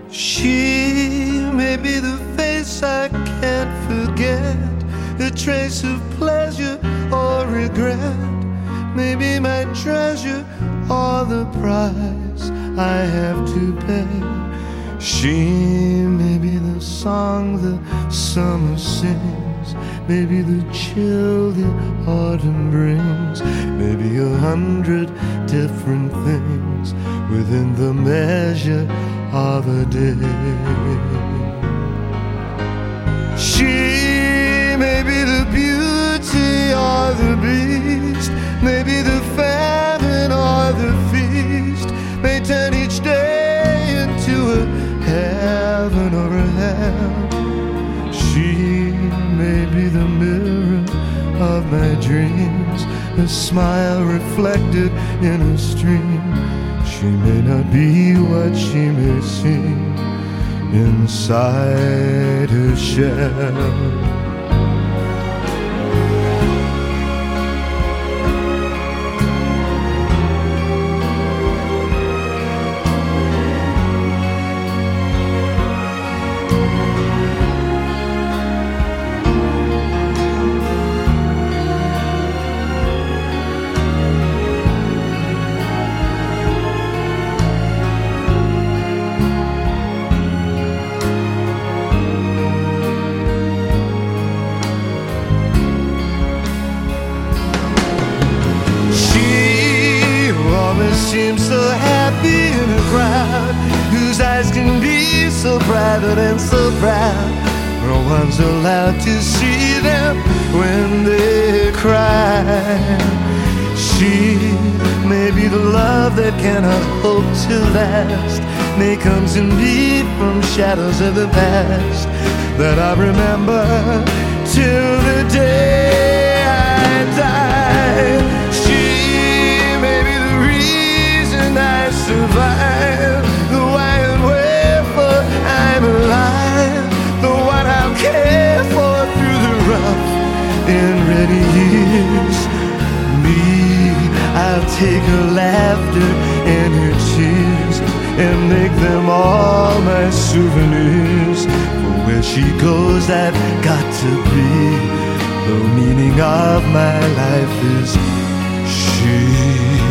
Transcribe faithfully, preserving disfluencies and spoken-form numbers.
She may be the face I can't forget, a trace of pleasure or regret, maybe my treasure or the price I have to pay. She may be the song the summer sings, maybe the chill the autumn brings, maybe a hundred different things within the measure of a day. She may be the beauty or the beast, maybe the famine or the feast, may turn each day into a heaven or a hell. She may be the mirror of my dreams, a smile reflected in a stream. She may not be what she may seem inside her shell. Seems so happy in a crowd whose eyes can be so private and so proud. No one's allowed to see them when they cry. She may be the love that cannot hope to last, may comes in me from shadows of the past that I remember till the day I die. I survive, the why and wherefore I'm alive, the one I'll care for through the rough and ready years. Me, I'll take her laughter and her tears and make them all my souvenirs. For where she goes I've got to be, the meaning of my life is she.